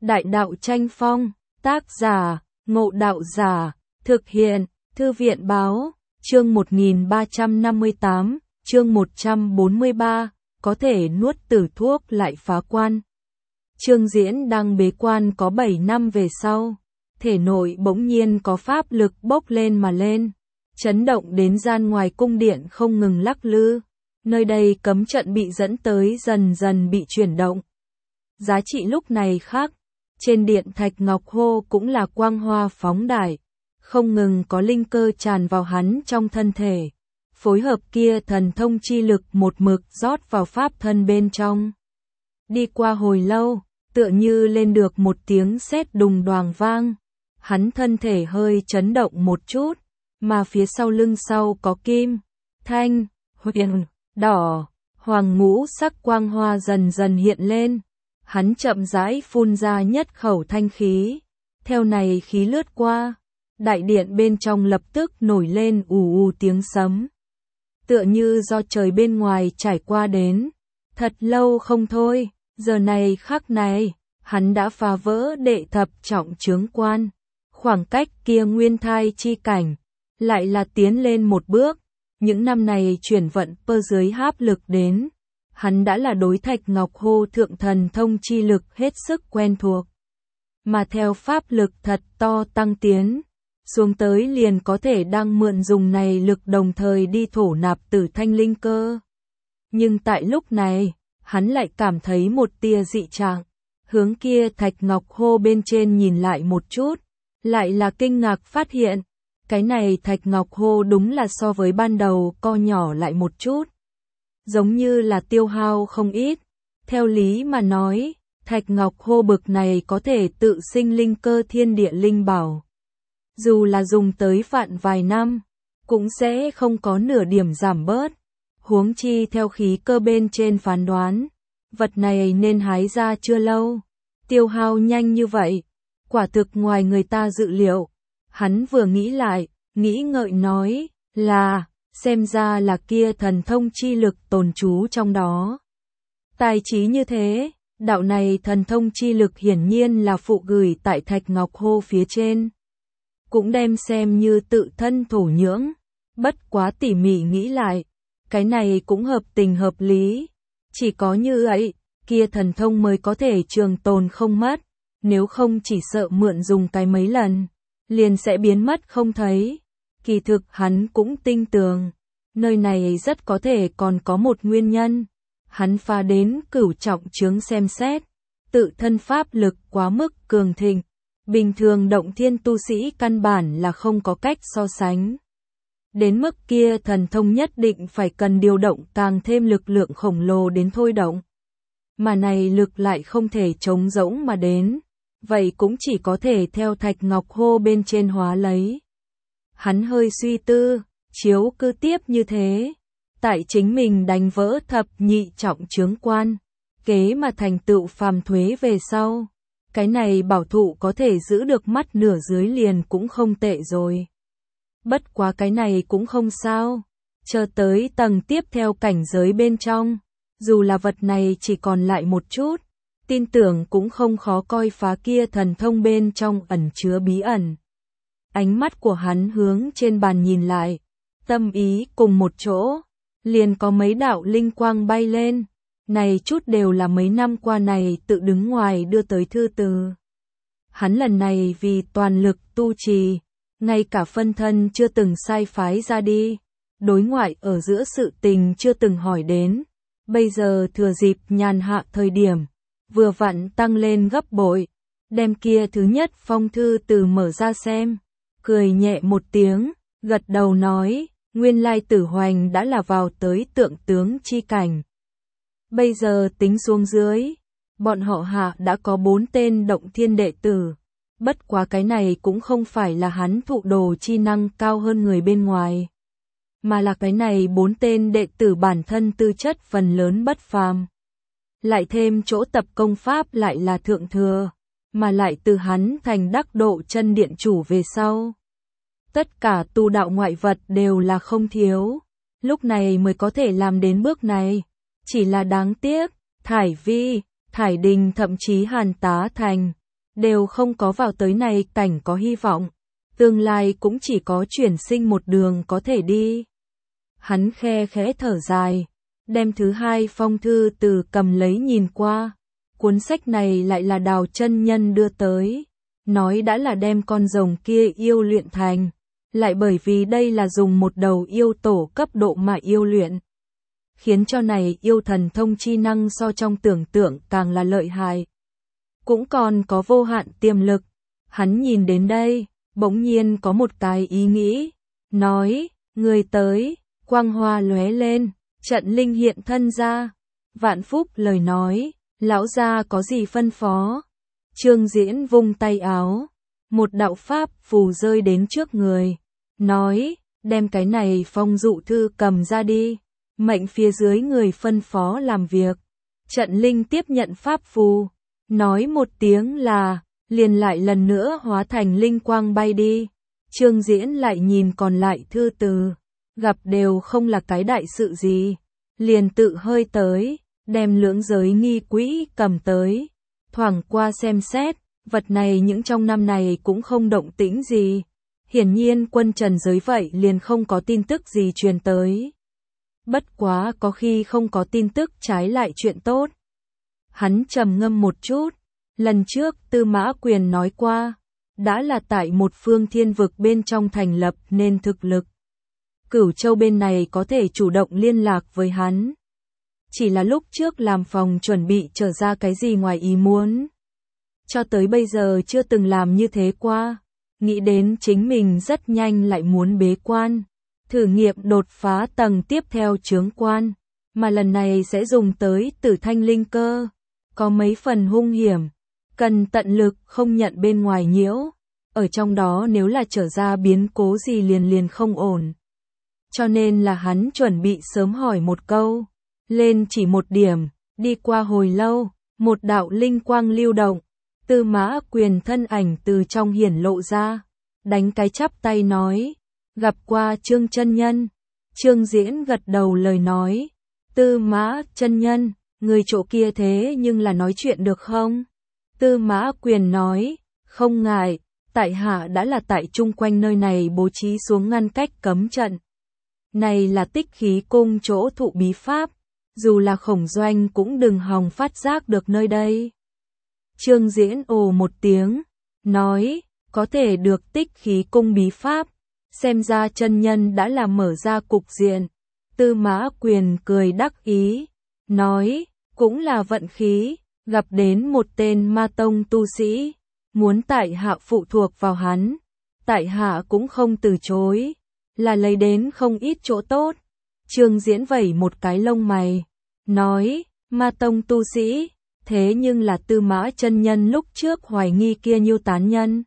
Đại đạo tranh phong, tác giả, Ngộ Đạo Giả, thực hiện, Thư viện báo, chương 1358, chương 143, có thể nuốt tử thuốc lại phá quan. Trương Diễn đang bế quan có 7 năm về sau, thể nội bỗng nhiên có pháp lực bốc lên mà lên, chấn động đến gian ngoài cung điện không ngừng lắc lư. Nơi đây cấm trận bị dẫn tới dần dần bị chuyển động. Giá trị lúc này khác, trên điện thạch ngọc hô cũng là quang hoa phóng đại, không ngừng có linh cơ tràn vào hắn trong thân thể. Phối hợp kia thần thông chi lực một mực rót vào pháp thân bên trong. Đi qua hồi lâu, tựa như lên được một tiếng sét đùng đoàng vang. Hắn thân thể hơi chấn động một chút, mà phía sau lưng sau có kim, thanh, huyền, đỏ, hoàng ngũ sắc quang hoa dần dần hiện lên. Hắn chậm rãi phun ra nhất khẩu thanh khí. Theo này khí lướt qua, đại điện bên trong lập tức nổi lên ù ù tiếng sấm. Tựa như do trời bên ngoài trải qua đến. Thật lâu không thôi, giờ này khắc này, hắn đã phá vỡ đệ thập trọng chướng quan. Khoảng cách kia nguyên thai chi cảnh, lại là tiến lên một bước. Những năm này chuyển vận pơ dưới háp lực đến, hắn đã là đối thạch ngọc hô thượng thần thông chi lực hết sức quen thuộc. Mà theo pháp lực thật to tăng tiến, xuống tới liền có thể đang mượn dùng này lực đồng thời đi thổ nạp tử thanh linh cơ. Nhưng tại lúc này, hắn lại cảm thấy một tia dị trạng, hướng kia thạch ngọc hô bên trên nhìn lại một chút, lại là kinh ngạc phát hiện. Cái này thạch ngọc hô đúng là so với ban đầu co nhỏ lại một chút. Giống như là tiêu hao không ít. Theo lý mà nói, thạch ngọc hô bực này có thể tự sinh linh cơ thiên địa linh bảo. Dù là dùng tới vạn vài năm, cũng sẽ không có nửa điểm giảm bớt. Huống chi theo khí cơ bên trên phán đoán, vật này nên hái ra chưa lâu. Tiêu hao nhanh như vậy, quả thực ngoài người ta dự liệu. Hắn vừa nghĩ lại, nghĩ ngợi nói, là, xem ra là kia thần thông chi lực tồn trú trong đó. Tài trí như thế, đạo này thần thông chi lực hiển nhiên là phụ gửi tại thạch ngọc hô phía trên. Cũng đem xem như tự thân thổ nhưỡng, bất quá tỉ mỉ nghĩ lại, cái này cũng hợp tình hợp lý. Chỉ có như vậy, kia thần thông mới có thể trường tồn không mất, nếu không chỉ sợ mượn dùng cái mấy lần, liền sẽ biến mất không thấy. Kỳ thực hắn cũng tin tưởng, nơi này rất có thể còn có một nguyên nhân. Hắn phá đến cửu trọng chướng xem xét, tự thân pháp lực quá mức cường thịnh, bình thường động thiên tu sĩ căn bản là không có cách so sánh. Đến mức kia thần thông nhất định phải cần điều động càng thêm lực lượng khổng lồ đến thôi động. Mà này lực lại không thể trống rỗng mà đến, vậy cũng chỉ có thể theo thạch ngọc hô bên trên hóa lấy. Hắn hơi suy tư, chiếu cứ tiếp như thế, tại chính mình đánh vỡ thập nhị trọng chướng quan, kế mà thành tựu phàm thuế về sau. Cái này bảo thụ có thể giữ được mắt nửa dưới liền cũng không tệ rồi. Bất quá cái này cũng không sao, chờ tới tầng tiếp theo cảnh giới bên trong, dù là vật này chỉ còn lại một chút, tin tưởng cũng không khó coi phá kia thần thông bên trong ẩn chứa bí ẩn. Ánh mắt của hắn hướng trên bàn nhìn lại, tâm ý cùng một chỗ, liền có mấy đạo linh quang bay lên. Này chút đều là mấy năm qua này tự đứng ngoài đưa tới thư từ. Hắn lần này vì toàn lực tu trì, ngay cả phân thân chưa từng sai phái ra đi, đối ngoại ở giữa sự tình chưa từng hỏi đến. Bây giờ thừa dịp nhàn hạ thời điểm, vừa vặn tăng lên gấp bội, đem kia thứ nhất phong thư từ mở ra xem, cười nhẹ một tiếng, gật đầu nói, nguyên lai Tử Hoành đã là vào tới tượng tướng chi cảnh. Bây giờ tính xuống dưới, bọn họ hạ đã có 4 tên động thiên đệ tử, bất quá cái này cũng không phải là hắn thụ đồ chi năng cao hơn người bên ngoài, mà là cái này 4 tên đệ tử bản thân tư chất phần lớn bất phàm. Lại thêm chỗ tập công pháp lại là thượng thừa, mà lại từ hắn thành đắc độ chân điện chủ về sau. Tất cả tu đạo ngoại vật đều là không thiếu, lúc này mới có thể làm đến bước này. Chỉ là đáng tiếc, Thải Vi, Thải Đình thậm chí Hàn Tá Thành, đều không có vào tới này cảnh có hy vọng, tương lai cũng chỉ có chuyển sinh một đường có thể đi. Hắn khe khẽ thở dài, đem thứ hai phong thư từ cầm lấy nhìn qua, cuốn sách này lại là Đào chân nhân đưa tới, nói đã là đem con rồng kia yêu luyện thành, lại bởi vì đây là dùng một đầu yêu tổ cấp độ mà yêu luyện, khiến cho này yêu thần thông chi năng so trong tưởng tượng càng là lợi hại. Cũng còn có vô hạn tiềm lực. Hắn nhìn đến đây, bỗng nhiên có một cái ý nghĩ, nói, người tới, quang hoa lóe lên, trận linh hiện thân ra. Vạn Phúc lời nói, lão gia có gì phân phó? Trương Diễn vung tay áo, một đạo pháp phù rơi đến trước người, nói, đem cái này phong dụ thư cầm ra đi, mệnh phía dưới người phân phó làm việc. Trận linh tiếp nhận pháp phù, nói một tiếng là, liền lại lần nữa hóa thành linh quang bay đi. Trương Diễn lại nhìn còn lại thư từ, gặp đều không là cái đại sự gì, liền tự hơi tới, đem lưỡng giới nghi quỹ cầm tới, thoảng qua xem xét, vật này những trong năm này cũng không động tĩnh gì. Hiển nhiên quân trần giới vậy liền không có tin tức gì truyền tới. Bất quá có khi không có tin tức trái lại chuyện tốt. Hắn trầm ngâm một chút, lần trước Tư Mã Quyền nói qua, đã là tại một phương thiên vực bên trong thành lập nên thực lực. Cửu Châu bên này có thể chủ động liên lạc với hắn. Chỉ là lúc trước làm phòng chuẩn bị trở ra cái gì ngoài ý muốn. Cho tới bây giờ chưa từng làm như thế qua, nghĩ đến chính mình rất nhanh lại muốn bế quan, thử nghiệm đột phá tầng tiếp theo chướng quan, mà lần này sẽ dùng tới Tử Thanh linh cơ, có mấy phần hung hiểm, cần tận lực không nhận bên ngoài nhiễu, ở trong đó nếu là trở ra biến cố gì liền không ổn. Cho nên là hắn chuẩn bị sớm hỏi một câu, lên chỉ một điểm, đi qua hồi lâu, một đạo linh quang lưu động, Tư Mã Quyền thân ảnh từ trong hiển lộ ra, đánh cái chắp tay nói, gặp qua Trương chân nhân. Trương Diễn gật đầu lời nói, Tư Mã chân nhân, người chỗ kia thế nhưng là nói chuyện được không? Tư Mã Quyền nói, không ngại, tại hạ đã là tại chung quanh nơi này bố trí xuống ngăn cách cấm trận. Này là Tích Khí Cung chỗ thụ bí pháp, dù là Khổng Doanh cũng đừng hòng phát giác được nơi đây. Trương Diễn ồ một tiếng, nói, có thể được Tích Khí Cung bí pháp, xem ra chân nhân đã là mở ra cục diện. Tư Mã Quyền cười đắc ý, nói, cũng là vận khí, gặp đến một tên ma tông tu sĩ, muốn tại hạ phụ thuộc vào hắn, tại hạ cũng không từ chối, là lấy đến không ít chỗ tốt. Trương Diễn vẩy một cái lông mày, nói, ma tông tu sĩ, thế nhưng là Tư Mã chân nhân lúc trước hoài nghi kia Nhiêu tán nhân.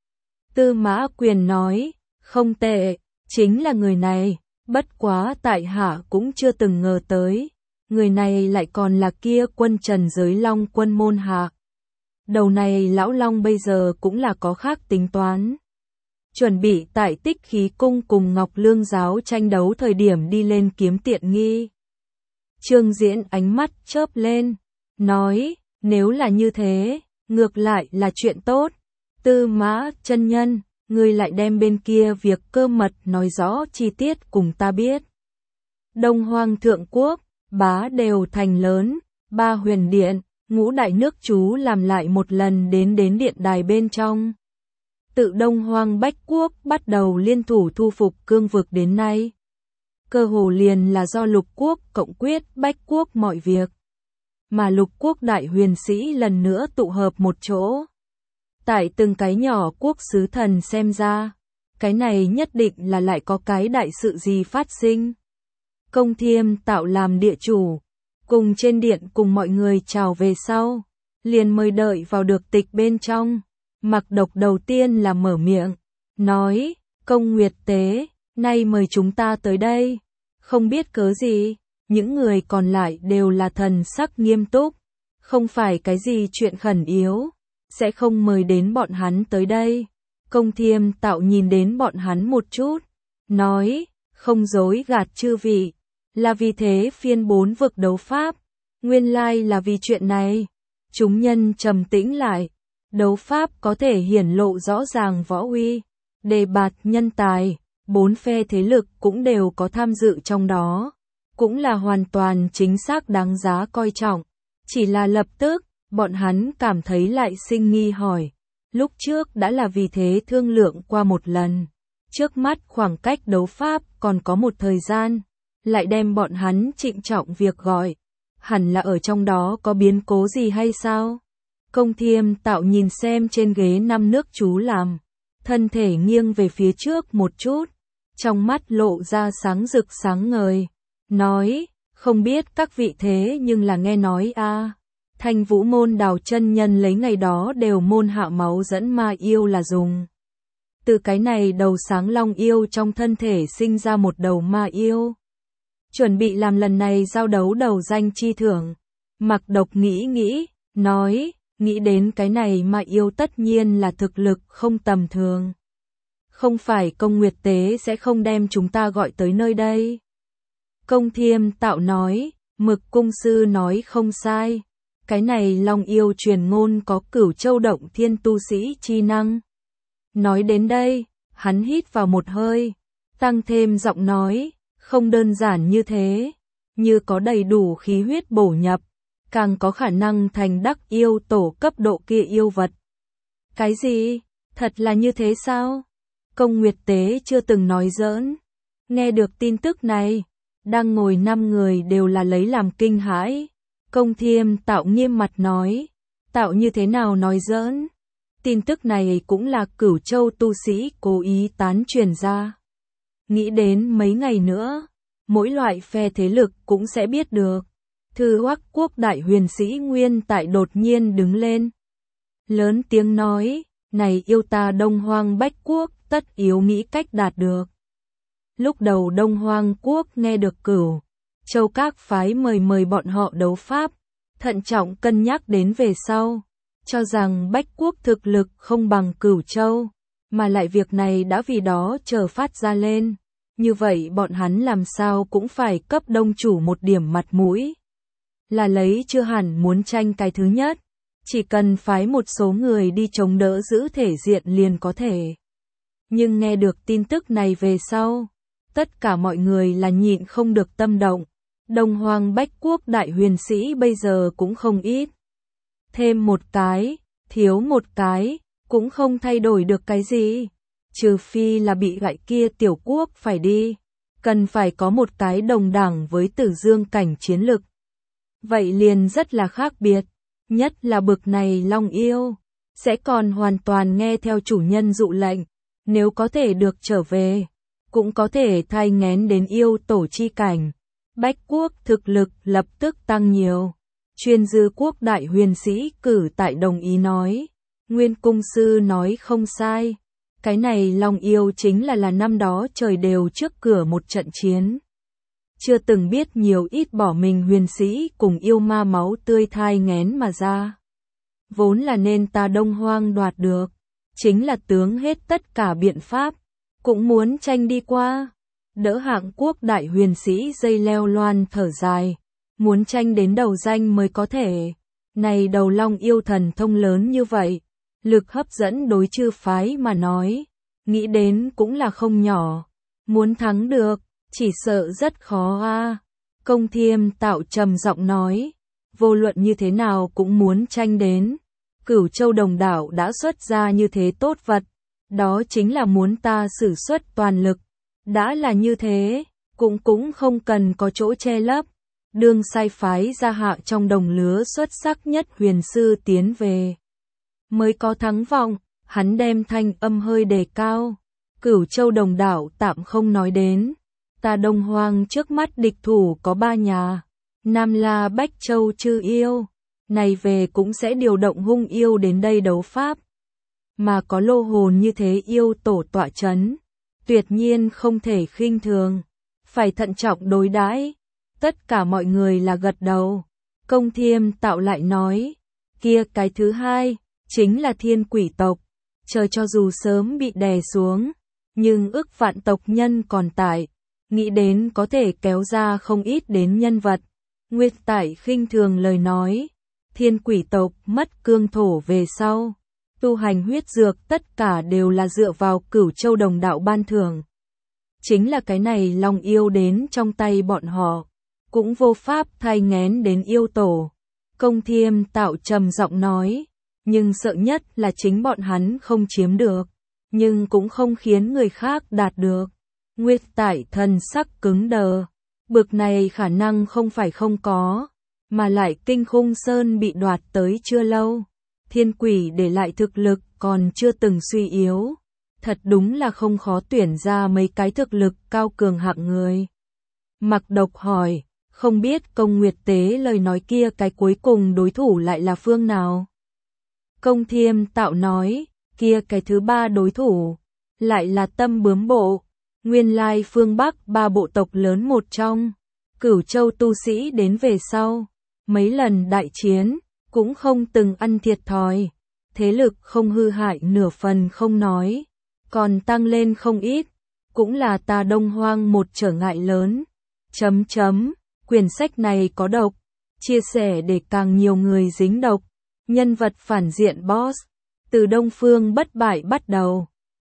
Tư Mã Quyền nói, không tệ, chính là người này, bất quá tại hạ cũng chưa từng ngờ tới, người này lại còn là kia quân trần giới Long quân môn hạ. Đầu này lão Long bây giờ cũng là có khác tính toán. Chuẩn bị tại Tích Khí Cung cùng Ngọc Lương giáo tranh đấu thời điểm đi lên kiếm tiện nghi. Trương Diễn ánh mắt chớp lên, nói, nếu là như thế, ngược lại là chuyện tốt. Tư Mã chân nhân, ngươi lại đem bên kia việc cơ mật nói rõ chi tiết cùng ta biết. Đông Hoang Thượng Quốc, Bá Đều Thành lớn, Ba Huyền Điện, Ngũ Đại Nước Chú làm lại một lần đến điện đài bên trong. Tự Đông Hoang Bách Quốc bắt đầu liên thủ thu phục cương vực đến nay. Cơ hồ liền là do Lục Quốc cộng quyết Bách Quốc mọi việc. Mà Lục Quốc đại huyền sĩ lần nữa tụ hợp một chỗ. Tại từng cái nhỏ quốc sứ thần xem ra, cái này nhất định là lại có cái đại sự gì phát sinh. Công Thiêm tạo làm địa chủ, cùng trên điện cùng mọi người chào về sau, liền mời đợi vào được tịch bên trong. Mặc Độc đầu tiên là mở miệng, nói, Công Nguyệt Tế, nay mời chúng ta tới đây, không biết cớ gì, những người còn lại đều là thần sắc nghiêm túc, không phải cái gì chuyện khẩn yếu, sẽ không mời đến bọn hắn tới đây. Công Thiêm tạo nhìn đến bọn hắn một chút, nói, không dối gạt chư vị, là vì thế phiên 4 vực đấu pháp, nguyên lai là vì chuyện này. Chúng nhân trầm tĩnh lại, Đấu pháp có thể hiển lộ rõ ràng võ uy, đề bạt nhân tài, bốn phe thế lực cũng đều có tham dự trong đó, cũng là hoàn toàn chính xác đáng giá coi trọng. Chỉ là lập tức, bọn hắn cảm thấy lại sinh nghi hỏi. Lúc trước đã là vì thế thương lượng qua một lần. Trước mắt khoảng cách đấu pháp còn có một thời gian, lại đem bọn hắn trịnh trọng việc gọi. Hẳn là ở trong đó có biến cố gì hay sao? Công Thiêm Tạo nhìn xem trên ghế 5 nước chú làm, thân thể nghiêng về phía trước một chút, trong mắt lộ ra sáng rực sáng ngời, nói, không biết các vị thế nhưng là nghe nói Thanh Vũ môn Đào chân nhân lấy ngày đó đều môn hạ máu dẫn ma yêu là dùng. Từ cái này đầu sáng long yêu trong thân thể sinh ra một đầu ma yêu. Chuẩn bị làm lần này giao đấu đầu danh chi thưởng. Mặc Độc nghĩ, nói, nghĩ đến cái này ma yêu tất nhiên là thực lực không tầm thường. Không phải Công Nguyệt Tế sẽ không đem chúng ta gọi tới nơi đây. Công Thiêm Tạo nói, Mực cung sư nói không sai. Cái này long yêu truyền ngôn có Cửu Châu động thiên tu sĩ chi năng. Nói đến đây, hắn hít vào một hơi, tăng thêm giọng nói, không đơn giản như thế, như có đầy đủ khí huyết bổ nhập, càng có khả năng thành đắc yêu tổ cấp độ kia yêu vật. Cái gì? Thật là như thế sao? Công Nguyệt Tế chưa từng nói giỡn. Nghe được tin tức này, đang ngồi 5 người đều là lấy làm kinh hãi. Công Thiêm Tạo nghiêm mặt nói, Tạo như thế nào nói giỡn? Tin tức này cũng là Cửu Châu tu sĩ cố ý tán truyền ra. Nghĩ đến mấy ngày nữa, mỗi loại phe thế lực cũng sẽ biết được. Thư Hoắc Quốc đại huyền sĩ Nguyên Tại đột nhiên đứng lên. Lớn tiếng nói, này yêu ta Đông Hoang Bách Quốc tất yếu nghĩ cách đạt được. Lúc đầu Đông Hoang Quốc nghe được Cửu Châu các phái mời bọn họ đấu pháp, thận trọng cân nhắc đến về sau, cho rằng Bách Quốc thực lực không bằng Cửu Châu, mà lại việc này đã vì đó chờ phát ra lên, như vậy bọn hắn làm sao cũng phải cấp đông chủ một điểm mặt mũi. Là lấy chưa hẳn muốn tranh cái thứ nhất, chỉ cần phái một số người đi chống đỡ giữ thể diện liền có thể. Nhưng nghe được tin tức này về sau, tất cả mọi người là nhịn không được tâm động. Đông Hoang Bách Quốc đại huyền sĩ bây giờ cũng không ít. Thêm một cái, thiếu một cái, cũng không thay đổi được cái gì. Trừ phi là bị gại kia tiểu quốc phải đi. Cần phải có một cái đồng đẳng với Tử Dương cảnh chiến lực. Vậy liền rất là khác biệt. Nhất là bực này long yêu. Sẽ còn hoàn toàn nghe theo chủ nhân dụ lệnh. Nếu có thể được trở về. Cũng có thể thai nghén đến yêu tổ chi cảnh. Bách Quốc thực lực lập tức tăng nhiều. Chuyên dư quốc đại huyền sĩ Cử Tại đồng ý nói. Nguyên cung sư nói không sai. Cái này long yêu chính là năm đó trời đều trước cửa một trận chiến. Chưa từng biết nhiều ít bỏ mình huyền sĩ cùng yêu ma máu tươi thai nghén mà ra. Vốn là nên ta Đông Hoang đoạt được. Chính là tướng hết tất cả biện pháp. Cũng muốn tranh đi qua. Đỡ hạng quốc đại huyền sĩ dây leo loan thở dài. Muốn tranh đến đầu danh mới có thể. Này đầu long yêu thần thông lớn như vậy. Lực hấp dẫn đối chư phái mà nói. Nghĩ đến cũng là không nhỏ. Muốn thắng được, chỉ sợ rất khó Công Thiêm Tạo trầm giọng nói. Vô luận như thế nào cũng muốn tranh đến. Cửu Châu Đồng Đảo đã xuất ra như thế tốt vật. Đó chính là muốn ta sử xuất toàn lực. Đã là như thế, cũng không cần có chỗ che lấp. Đương sai phái ra hạ trong đồng lứa xuất sắc nhất huyền sư tiến về. Mới có thắng vọng, hắn đem thanh âm hơi đề cao. Cửu Châu Đồng Đảo tạm không nói đến. Ta Đông Hoang trước mắt địch thủ có 3 nhà. Nam La Bách Châu Chư Yêu. Này về cũng sẽ điều động hung yêu đến đây đấu pháp. Mà có lô hồn như thế yêu tổ tọa chấn. Tuyệt nhiên không thể khinh thường. Phải thận trọng đối đãi. Tất cả mọi người là gật đầu. Công Thiêm Tạo lại nói. Kia cái thứ hai, chính là thiên quỷ tộc. Chờ cho dù sớm bị đè xuống. Nhưng ức vạn tộc nhân còn tại. Nghĩ đến có thể kéo ra không ít đến nhân vật. Nguyệt Tại khinh thường lời nói. Thiên quỷ tộc mất cương thổ về sau. tu hành huyết dược tất cả đều là dựa vào Cửu Châu Đồng đạo ban thưởng. Chính là cái này long yêu đến trong tay bọn họ, cũng vô pháp thay ngén đến yêu tổ. Công Thiêm Tạo trầm giọng nói, nhưng sợ nhất là chính bọn hắn không chiếm được, nhưng cũng không khiến người khác đạt được. Nguyệt Tải thần sắc cứng đờ, bực này khả năng không phải không có, mà lại Kinh Khung Sơn bị đoạt tới chưa lâu, thiên quỷ để lại thực lực còn chưa từng suy yếu, thật đúng là không khó tuyển ra mấy cái thực lực cao cường hạng người. Mặc Độc hỏi, không biết Công Nguyệt Tế lời nói kia cái cuối cùng đối thủ lại là phương nào? Công Thiêm Tạo nói, kia cái thứ ba đối thủ, lại là Tâm Bướm Bộ, nguyên lai phương Bắc ba bộ tộc lớn một trong, Cửu Châu tu sĩ đến về sau, mấy lần đại chiến, cũng không từng ăn thiệt thòi, thế lực không hư hại nửa phần không nói, còn tăng lên không ít, cũng là ta Đông Hoang một trở ngại lớn. Quyển sách này có độc, chia sẻ để càng nhiều người dính độc, nhân vật phản diện boss, từ Đông Phương bất bại bắt đầu.